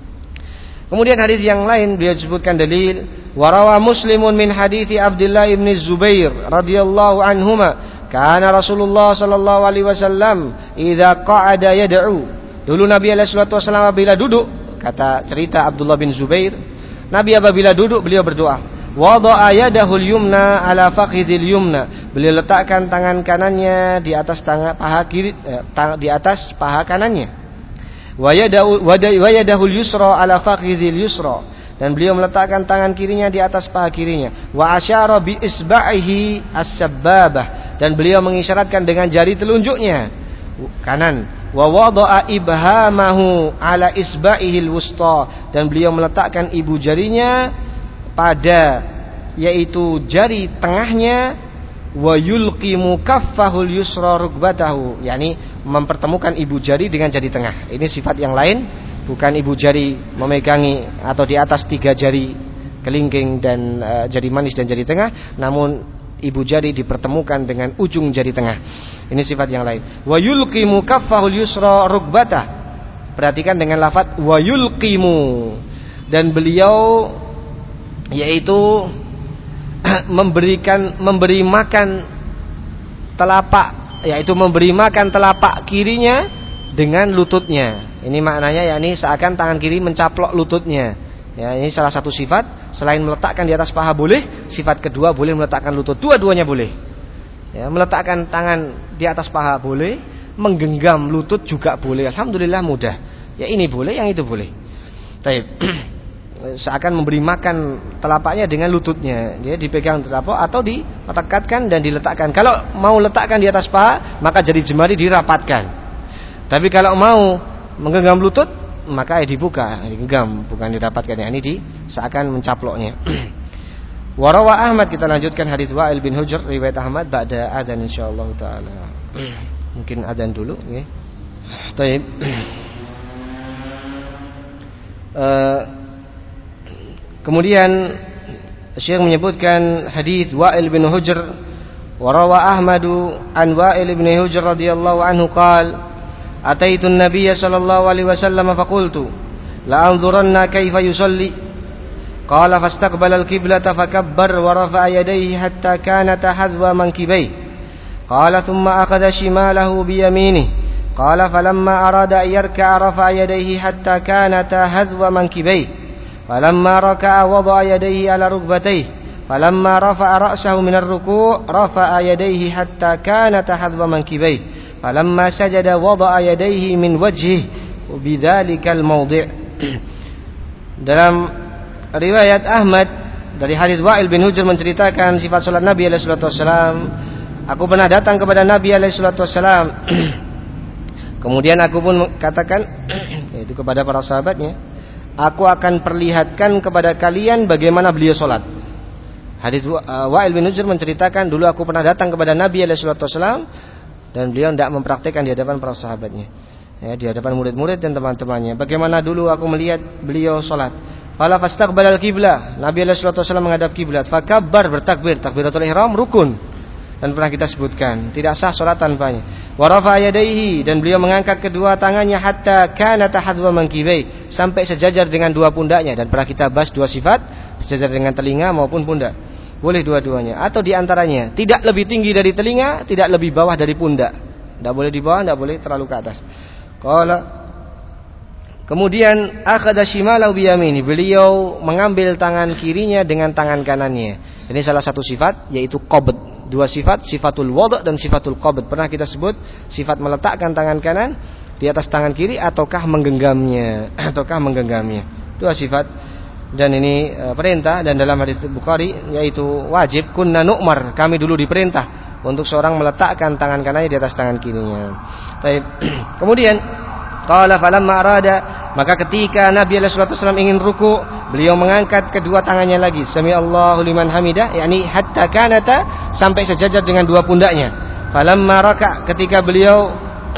Kemudian hadis yang lain beliau sebutkan dalil, wa rawa Muslimun min hadithi Abdullah bin Zubair radhiyallahu anhuma, kana Rasulullah sallallahu alaihi wasallam idza qa'ada yad'u. Dulu Nabi alaihi wasallam apabila duduk, kata cerita Abdullah bin Zubair, Nabi apabila duduk beliau berdoa, wada'a yadahul yumna ala fakhidil yumna, beliau letakkan tangan kanannya di atas tangan paha kiri, eh, tang, di atas paha kanannya, wa yadahu wa yadahul yusra ala fakhidil yusra, dan beliau meletakkan tangan kirinya di atas paha kirinya, wa asyara bi isba'ihi as-sabbabah, dan beliau mengisyaratkan dengan jari telunjuknya kanan, wa wada'a ibhamahu ala isba'ihil wusta, dan beliau meletakkan ibu jarinya pada yaitu jari tengahnya, wa yulqimu kaffahul yusra rukbatahu, yakni mempertemukan ibu jari dengan jari tengah. Ini sifat yang lain, bukan ibu jari memegangi atau di atas tiga jari kelingking dan uh, jari manis dan jari tengah, namun ibu jari dipertemukan dengan ujung jari tengah. Ini sifat yang lain. Wa yulqimu kaffahul yusra rukbatah. Perhatikan dengan lafaz wa yulqimu, dan beliau yaitu memberikan memberi makan telapak, yaitu memberi makan telapak kirinya dengan lututnya. Ini maknanya yakni seakan tangan kiri mencaplok lututnya. Ya, ini salah satu sifat. Selain meletakkan di atas paha boleh, sifat kedua boleh meletakkan lutut. Dua-duanya boleh. Ya, meletakkan tangan di atas paha boleh, menggenggam lutut juga boleh. Alhamdulillah mudah. Ya ini boleh, yang itu boleh. Baik. seakan memberi makan telapaknya dengan lututnya. Dia dipegang telapak atau direkatkan dan diletakkan. Kalau mau letakkan di atas paha, maka jari jemari dirapatkan. Tapi kalau mau menggenggam lutut, maka dibuka, digenggam, bukan dirapatkan. Ini di seakan mencaploknya. Warawa Ahmad, kita lanjutkan hadis Wa'il bin Hujr riwayat Ahmad ba'da adzan insyaallah taala. Mungkin adzan dulu nggih. Baik. Uh, kemudian Syekh menyebutkan hadis Wa'il bin Hujr, warawa Ahmadu an Wa'il bin Hujr radhiyallahu anhu qala ataitu an-nabiy sallallahu alaihi wasallam faqultu la anzuranna kaifa yusalli qala fastaqbala al-qiblata fakabbar wa rafa'a yadayhi hatta kanata hadwa mankibayhi qala thumma akhadha shimalahu bi yaminihi قال فلما أراد أن يركع رفع يديه حتى كانتا هزو منكبيه فلما ركع وضع يديه على ركبتيه فلما رفع رأسه من الركوع رفع يديه حتى كانتا هزو منكبيه فلما سجد وضع يديه من وجهه وبذلك الموضع. Dalam riwayat Ahmad dari hadis Wa'il bin Hujr menceritakan sifat salat Nabi alaihi salatu wasallam, aku pernah datang kepada Nabi alaihi salatu wasallam. Kemudian aku pun katakan yaitu kepada para sahabatnya, aku akan perlihatkan kepada kalian bagaimana beliau sholat. Hadis Wa'il bin Hujr menceritakan, dulu aku pernah datang kepada Nabi alaihi salatu wasallam dan beliau tidak mempraktikkan di hadapan para sahabatnya, ya, di hadapan murid-murid dan teman-temannya. Bagaimana dulu aku melihat beliau sholat. Fala fastaqbalal qiblah, Nabi alaihi salatu wasallam menghadap kiblat. Fakabbar, bertakbir, takbiratul ihram rukun. Dan pernah kita sebutkan, tidak sah sholat tanpanya. Wa rafa'a yadayhi, dan beliau mengangkat kedua tangannya hatta kanata hadwa mankibai, sampai sejajar dengan dua pundaknya. Dan pernah kita bahas dua sifat, sejajar dengan telinga maupun pundak. Boleh dua-duanya, atau diantaranya, tidak lebih tinggi dari telinga, tidak lebih bawah dari pundak. Tidak boleh di bawah, tidak boleh terlalu ke atas. Qala, kemudian akhadha shimalahu biyamini, beliau mengambil tangan kirinya dengan tangan kanannya. Ini salah satu sifat, yaitu qabd. Dua sifat, sifatul wad' dan sifatul qabd. Pernah kita sebut sifat meletakkan tangan kanan di atas tangan kiri ataukah menggenggamnya, ataukah menggenggamnya. Dua sifat, dan ini e, perintah. Dan dalam hadis Bukhari, yaitu wajib, kunna nu'mar, kami dulu diperintah untuk seorang meletakkan tangan kanannya di atas tangan kirinya. Baik. Kemudian qala falamma arada, maka ketika Nabi alaihi salatu wasallam ingin ruku, beliau mengangkat kedua tangannya lagi, sami Allahu liman hamidah, yakni hatta kanata, sampai sejajar dengan dua pundaknya. Falamma raka, ketika beliau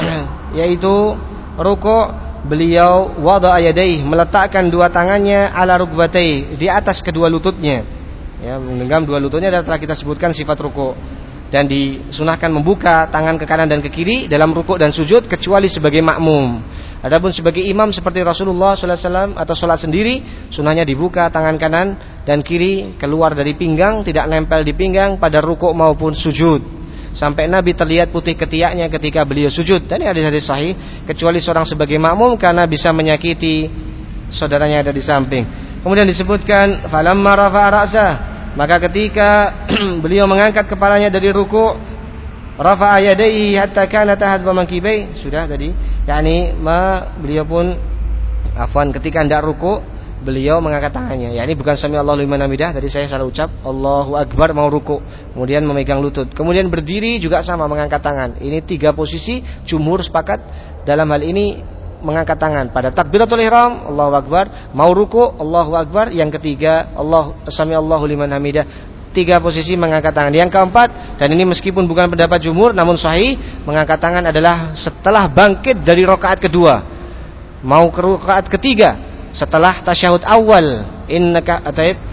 yaitu ruku, beliau wada'a yadayhi, meletakkan dua tangannya ala rukbatayhi, di atas kedua lututnya. Ya, menggenggam dua lututnya, dan telah kita sebutkan sifat ruku. Dan disunahkan membuka tangan ke kanan dan ke kiri dalam rukuk dan sujud, kecuali sebagai makmum. Adapun sebagai imam seperti Rasulullah sallallahu alaihi wasallam atau sholat sendiri, sunahnya dibuka tangan kanan dan kiri keluar dari pinggang, tidak nempel di pinggang pada rukuk maupun sujud, sampai Nabi terlihat putih ketiaknya ketika beliau sujud. Dan ini hadis-hadis sahih, kecuali seorang sebagai makmum karena bisa menyakiti saudaranya ada di samping. Kemudian disebutkan falamma rafa'a ra'sah, maka ketika beliau mengangkat kepalanya dari ruku', rafa'a yadayhi hatta kanata hadwa mankibai, sudah tadi, yakni beliau pun afwan ketika hendak ruku', beliau mengangkat tangannya. Ya, ini bukan sami Allahu liman hamidah, tadi saya salah ucap, Allahu akbar mau ruku', kemudian memegang lutut. Kemudian berdiri juga sama, mengangkat tangan. Ini tiga posisi, jumhur sepakat dalam hal ini mengangkat tangan. Pada takbiratul ihram, Allahu akbar, mau ruku', Allahu akbar, yang ketiga Allah sami Allahu liman hamidah. Tiga posisi mengangkat tangan. Yang keempat, dan ini meskipun bukan pendapat jumhur namun sahih, mengangkat tangan adalah setelah bangkit dari rakaat kedua mau ke rakaat ketiga, setelah tasyahud awal, innaka ataib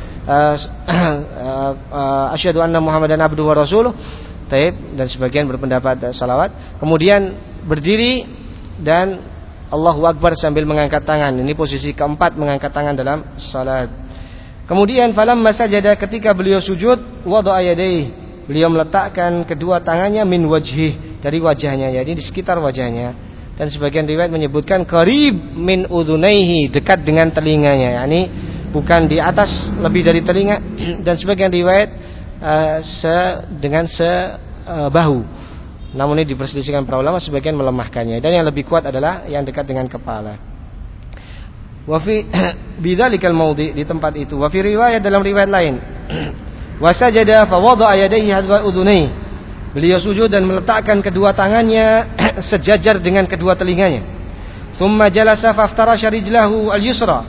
asyhadu anna muhammadan abduhu wa rasuluh, taib, dan sebagian berpendapat salawat. Kemudian berdiri dan Allahu akbar sambil mengangkat tangan. Ini posisi keempat mengangkat tangan dalam salat. Kemudian falamma sajada, ketika beliau sujud, wada'a yadayhi, beliau meletakkan kedua tangannya min wajhi, dari wajahnya, jadi di sekitar wajahnya. Dan sebagian riwayat menyebutkan qarib min udhunaihi, dekat dengan telinganya, yakni bukan di atas, lebih dari telinga. Dan sebagian riwayat uh, se dengan sebahu. Uh, Namun ini diperselisihkan para ulama, sebagian melemahkannya. Dan yang lebih kuat adalah yang dekat dengan kepala. Wa fi bidzalikal maudhi, di tempat itu. Wa fi riwayat, dalam riwayat lain. Wa sajada fa wada'a yadayhi hadwa udhunai. Beliau sujud dan meletakkan kedua tangannya sejajar dengan kedua telinganya. Tsumma jalasa faftarasha rijlahu al-yusra.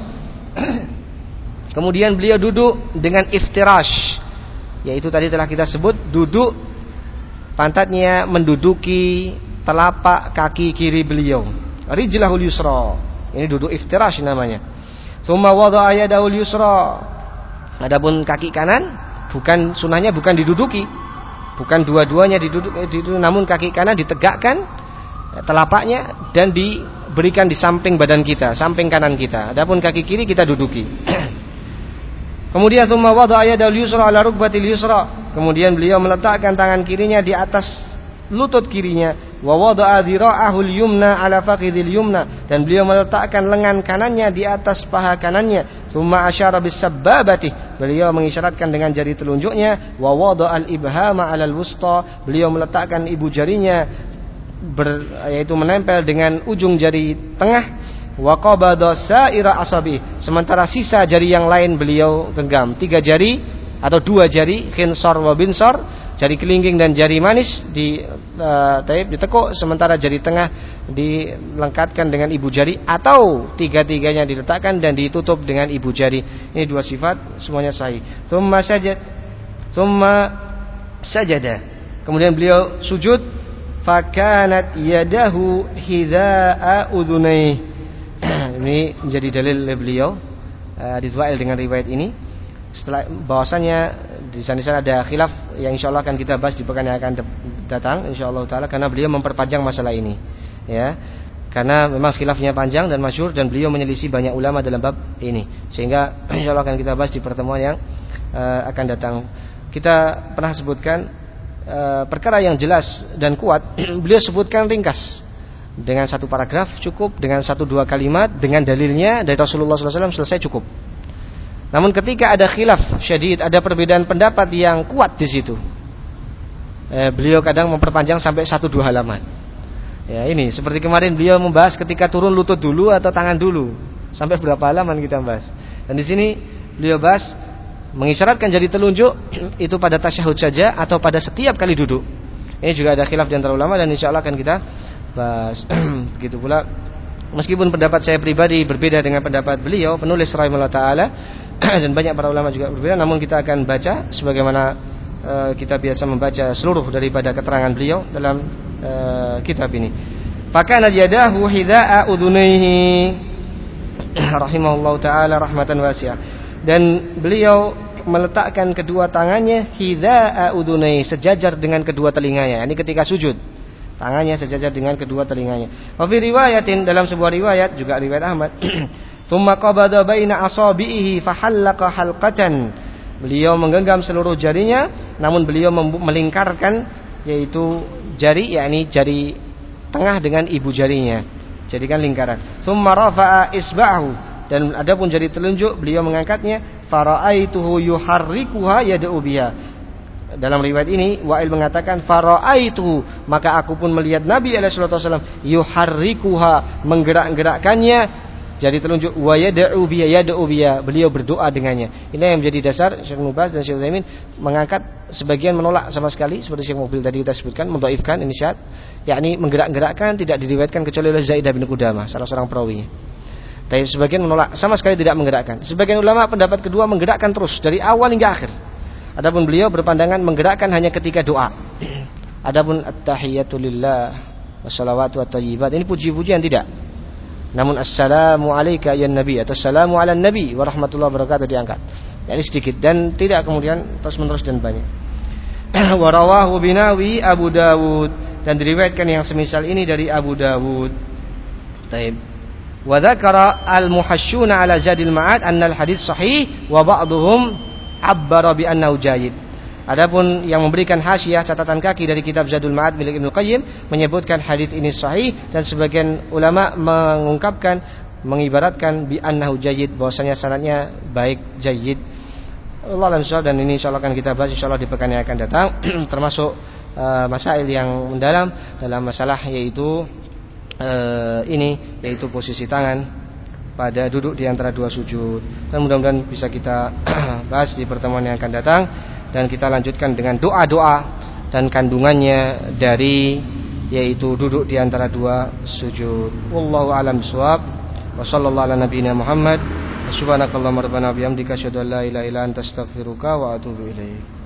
Kemudian beliau duduk dengan iftirash, yaitu tadi telah kita sebut, duduk pantatnya menduduki telapak kaki kiri beliau. Rijlahul yusra. Ini duduk iftirash namanya. Tsumma wada'a yadahul yusra. Adapun kaki kanan, bukan sunahnya bukan diduduki, bukan dua-duanya diduduk, diduduk, namun kaki kanan ditegakkan telapaknya dan diberikan di samping badan kita, samping kanan kita. Adapun kaki kiri kita duduki. Kemudian tsumma wada'a yadahul yusra ala rukbatil yusra. Kemudian beliau meletakkan tangan kirinya di atas lutut kirinya. Wa wada'a dhira'ahul yumna ala faqidil yumna. Dan beliau meletakkan lengan kanannya di atas paha kanannya. Tsumma asyara bis sabbabati. Beliau mengisyaratkan dengan jari telunjuknya. Wa wada'al ibhama 'alal wusta. Beliau meletakkan ibu jarinya ber, yaitu menempel dengan ujung jari tengah. Wa qabada sa'ira asabi. Sementara sisa jari yang lain beliau genggam. Tiga jari atau dua jari, khinsar wa binsar, jari kelingking dan jari manis di uh, taib ditekuk, sementara jari tengah dilengkapkan dengan ibu jari atau tiga-tiganya diletakkan dan ditutup dengan ibu jari. Ini dua sifat, semuanya sahih. Tsumma sajad, tsumma sajada. Kemudian beliau sujud, fakanat yadahu hidza'a udhunai. Ini menjadi dalil oleh beliau uh, ditwail dengan riwayat ini. Setelah bahwasannya di sana ada khilaf yang insyaallah akan kita bahas di pekan yang akan datang insyaallah taala, karena beliau memperpanjang masalah ini, ya. Karena memang khilafnya panjang dan masyhur dan beliau menyelisih banyak ulama dalam bab ini, sehingga insyaallah akan kita bahas di pertemuan yang uh, akan datang. Kita pernah sebutkan uh, perkara yang jelas dan kuat beliau sebutkan ringkas. Dengan satu paragraf cukup, dengan satu dua kalimat, dengan dalilnya dari Rasulullah shallallahu alaihi wasallam selesai cukup. Namun ketika ada khilaf syadid, ada perbedaan pendapat yang kuat di situ, eh, beliau kadang memperpanjang sampai satu dua halaman. Ya ini seperti kemarin beliau membahas ketika turun lutut dulu atau tangan dulu, sampai berapa halaman kita bahas. Dan di sini beliau bahas mengisyaratkan jari telunjuk itu pada tasyahud saja atau pada setiap kali duduk. Ini juga ada khilaf di antara ulama dan insyaallah akan kita bahas. Begitu pula meskipun pendapat saya pribadi berbeda dengan pendapat beliau penulis rahimahullah taala dan banyak para ulama juga berbeda, namun kita akan baca sebagaimana uh, kita biasa membaca seluruh daripada keterangan beliau dalam uh, kitab ini. Fakana yadahu hidza'a udhunaihi rahimahullah taala rahmatan wasi'ah. Dan beliau meletakkan kedua tangannya hidza'a udhunaihi, sejajar dengan kedua telinganya. Ini ketika sujud, tangannya sejajar dengan kedua telinganya. Wa fi riwayatin, dalam sebuah riwayat juga riwayat Ahmad, tsumma qabada baina asabihi fahallaqa halqatan. Beliau menggenggam seluruh jarinya, namun beliau melingkarkan yaitu jari, yakni jari tengah dengan ibu jarinya, jadikan lingkaran. Tsumma rafa'a isba'ahu, dan adapun jari telunjuk beliau mengangkatnya, fara'aituhu yuharrikuha yad'u biha. Dalam riwayat ini Wa'il mengatakan fara'aitu, maka aku pun melihat Nabi alaihi wasallam yuharrikuha, menggerak-gerakkannya jari telunjuk, wa yad'u biya yad'u biya, beliau berdoa dengannya. Ini yang menjadi dasar Syekh Mubaz dan Syekh Utsaimin mengangkat, sebagian menolak sama sekali seperti Syekh Mubil tadi kita sebutkan, mendhaifkan ini syad, yakni menggerak-gerakkan tidak diriwayatkan kecuali oleh Zaidah bin Qudamah, salah seorang perawinya. Tapi sebagian menolak sama sekali tidak menggerakkan. Sebagian ulama pendapat kedua menggerakkan terus dari awal hingga akhir. Adapun beliau berpandangan menggerakkan hanya ketika doa. Adapun at-tahiyatu lillah wassalawatu wat-thayyibat, ini puji-pujian tidak. Namun assalamu alayka ya nabi atau assalamu ala nabi wa rahmatullahi wa barakatuh diangkat. Yani sedikit dan tidak kemudian terus-menerus dan banyak. Wa rawahu binawi Abu Dawud, dan diriwayatkan yang semisal ini dari Abu Dawud. Taib. Wa dzakara al-muhashshuna ala Zadil Ma'ad anna al-hadits sahih wa ba'dhum abbara bi annahu jayyid. Adapun yang memberikan hasyiah catatan kaki dari kitab Zadul Ma'ad milik Ibnu Qayyim menyebutkan hadis ini sahih, dan sebagian ulama mengungkapkan, mengibaratkan bi annahu jayyid, bahwasanya sanadnya baik, jayyid. Allah alam shawab, dan ini insyaallah akan kita bahas insyaallah di pekan yang akan datang termasuk uh, masail yang mendalam dalam masalah yaitu uh, ini yaitu posisi tangan pada duduk di antara dua sujud. Dan mudah-mudahan bisa kita bahas di pertemuan yang akan datang, dan kita lanjutkan dengan doa-doa dan kandungannya dari yaitu duduk di antara dua sujud. Wallahu a'lam bishawab. Wa sallallahu ala nabiyyina Muhammad. Subhanakallahumma rabbana bihamdika asyhadu an la ilaha illa anta astaghfiruka wa atubu ilaik.